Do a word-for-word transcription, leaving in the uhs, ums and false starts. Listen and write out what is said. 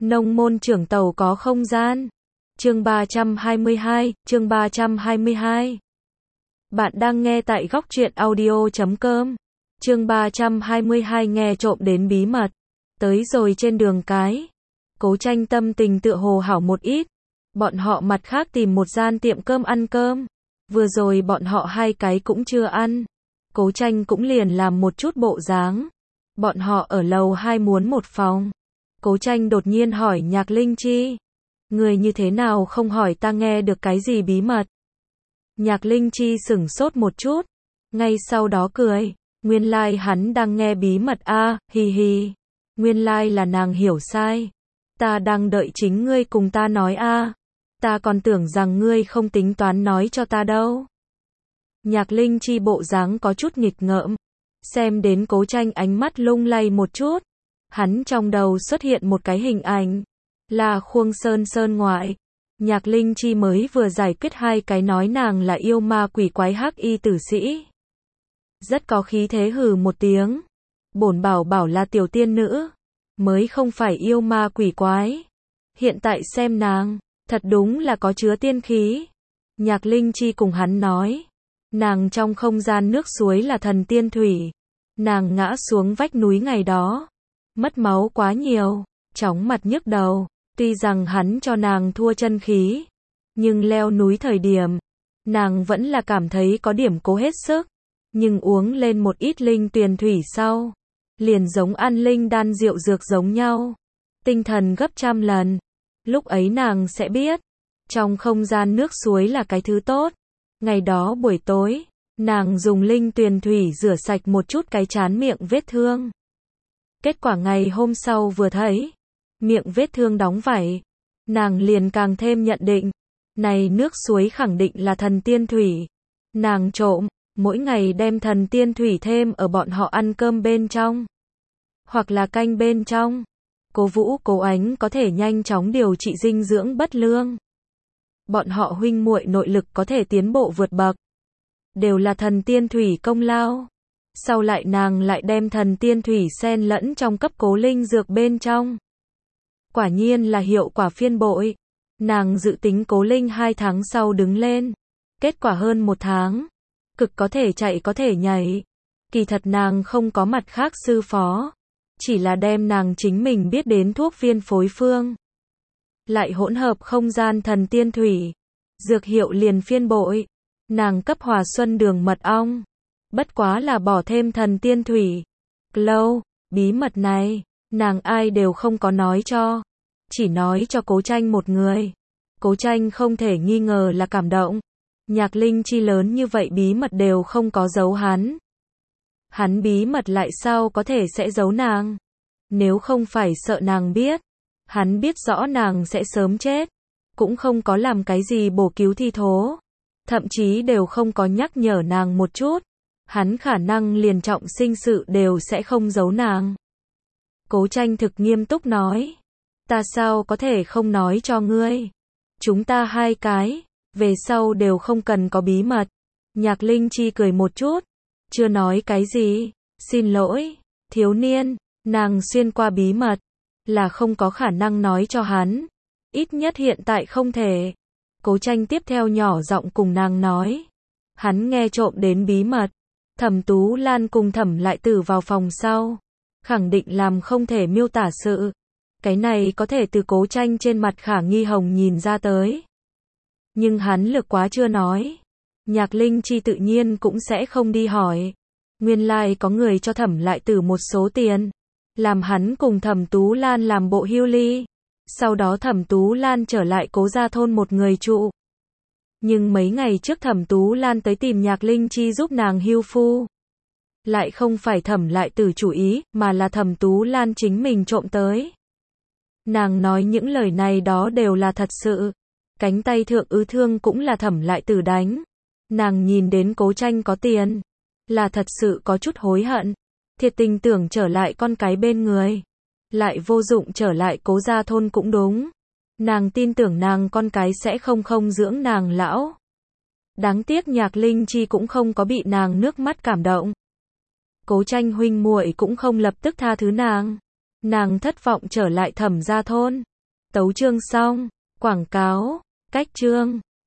Nông môn trưởng tàu có không gian. Chương ba trăm hai mươi hai, chương ba trăm hai mươi hai. Bạn đang nghe tại góc truyện audio chấm com. Chương ba trăm hai mươi hai nghe trộm đến bí mật. Tới rồi trên đường cái. Cố Tranh tâm tình tựa hồ hảo một ít. Bọn họ mặt khác tìm một gian tiệm cơm ăn cơm. Vừa rồi bọn họ hai cái cũng chưa ăn. Cố Tranh cũng liền làm một chút bộ dáng. Bọn họ ở lầu hai muốn một phòng. Cố Tranh đột nhiên hỏi Nhạc Linh Chi. Người như thế nào không hỏi ta nghe được cái gì bí mật? Nhạc Linh Chi sửng sốt một chút. Ngay sau đó cười. Nguyên lai like hắn đang nghe bí mật a, à, hi hi. Nguyên lai like là nàng hiểu sai. Ta đang đợi chính ngươi cùng ta nói a. À. Ta còn tưởng rằng ngươi không tính toán nói cho ta đâu. Nhạc Linh Chi bộ dáng có chút nghịch ngợm. Xem đến Cố Tranh ánh mắt lung lay một chút. Hắn trong đầu xuất hiện một cái hình ảnh. Là Khuông Sơn Sơn ngoại. Nhạc Linh Chi mới vừa giải quyết hai cái nói nàng là yêu ma quỷ quái hắc y tử sĩ. Rất có khí thế hừ một tiếng. Bổn bảo bảo là tiểu tiên nữ. Mới không phải yêu ma quỷ quái. Hiện tại xem nàng. Thật đúng là có chứa tiên khí. Nhạc Linh Chi cùng hắn nói. Nàng trong không gian nước suối là thần tiên thủy. Nàng ngã xuống vách núi ngày đó. Mất máu quá nhiều. Chóng mặt nhức đầu. Tuy rằng hắn cho nàng thua chân khí. Nhưng leo núi thời điểm. Nàng vẫn là cảm thấy có điểm cố hết sức. Nhưng uống lên một ít linh tuyền thủy sau. Liền giống ăn linh đan rượu dược giống nhau. Tinh thần gấp trăm lần. Lúc ấy nàng sẽ biết. Trong không gian nước suối là cái thứ tốt. Ngày đó buổi tối. Nàng dùng linh tuyền thủy rửa sạch một chút cái chán miệng vết thương. Kết quả ngày hôm sau vừa thấy. Miệng vết thương đóng vảy. Nàng liền càng thêm nhận định. Này nước suối khẳng định là thần tiên thủy. Nàng trộm. Mỗi ngày đem thần tiên thủy thêm ở bọn họ ăn cơm bên trong. Hoặc là canh bên trong. Cố Vũ Cố Ánh có thể nhanh chóng điều trị dinh dưỡng bất lương. Bọn họ huynh muội nội lực có thể tiến bộ vượt bậc. Đều là thần tiên thủy công lao. Sau lại nàng lại đem thần tiên thủy xen lẫn trong cấp cố linh dược bên trong. Quả nhiên là hiệu quả phiên bội. Nàng dự tính cố linh hai tháng sau đứng lên. Kết quả hơn một tháng. Cực có thể chạy có thể nhảy. Kỳ thật nàng không có mặt khác sư phó. Chỉ là đem nàng chính mình biết đến thuốc viên phối phương. Lại hỗn hợp không gian thần tiên thủy. Dược hiệu liền phiên bội. Nàng cấp Hòa Xuân đường mật ong. Bất quá là bỏ thêm thần tiên thủy. Lâu, bí mật này, nàng ai đều không có nói cho. Chỉ nói cho Cố Tranh một người. Cố Tranh không thể nghi ngờ là cảm động. Nhạc Linh Chi lớn như vậy bí mật đều không có giấu hắn. Hắn bí mật lại sao có thể sẽ giấu nàng. Nếu không phải sợ nàng biết. Hắn biết rõ nàng sẽ sớm chết. Cũng không có làm cái gì bổ cứu thi thố. Thậm chí đều không có nhắc nhở nàng một chút. Hắn khả năng liền trọng sinh sự đều sẽ không giấu nàng. Cố Tranh thực nghiêm túc nói. Ta sao có thể không nói cho ngươi. Chúng ta hai cái. Về sau đều không cần có bí mật. Nhạc Linh Chi cười một chút. Chưa nói cái gì. Xin lỗi. Thiếu niên. Nàng xuyên qua bí mật. Là không có khả năng nói cho hắn. Ít nhất hiện tại không thể. Cố Tranh tiếp theo nhỏ giọng cùng nàng nói. Hắn nghe trộm đến bí mật. Thẩm Tú Lan cùng Thẩm Lại Tử vào phòng sau. Khẳng định làm không thể miêu tả sự. Cái này có thể từ Cố Tranh trên mặt Khả Nghi Hồng nhìn ra tới. Nhưng hắn lực quá chưa nói. Nhạc Linh Chi tự nhiên cũng sẽ không đi hỏi. Nguyên lai like có người cho Thẩm Lại Tử một số tiền. Làm hắn cùng Thẩm Tú Lan làm bộ hưu ly. Sau đó Thẩm Tú Lan trở lại Cố gia thôn một người trụ. Nhưng mấy ngày trước Thẩm Tú Lan tới tìm Nhạc Linh Chi giúp nàng hưu phu. Lại không phải Thẩm Lại Tử chủ ý, mà là Thẩm Tú Lan chính mình trộm tới. Nàng nói những lời này đó đều là thật sự. Cánh tay thượng ứ thương cũng là Thẩm Lại Tử đánh. Nàng nhìn đến Cố Tranh có tiền. Là thật sự có chút hối hận. Thiệt tình tưởng trở lại con cái bên người. Lại vô dụng trở lại Cố gia thôn cũng đúng. Nàng tin tưởng nàng con cái sẽ không không dưỡng nàng lão. Đáng tiếc Nhạc Linh Chi cũng không có bị nàng nước mắt cảm động. Cố Tranh huynh muội cũng không lập tức tha thứ nàng. Nàng thất vọng trở lại Thẩm gia thôn. Tấu chương xong. Quảng cáo. Cách chương.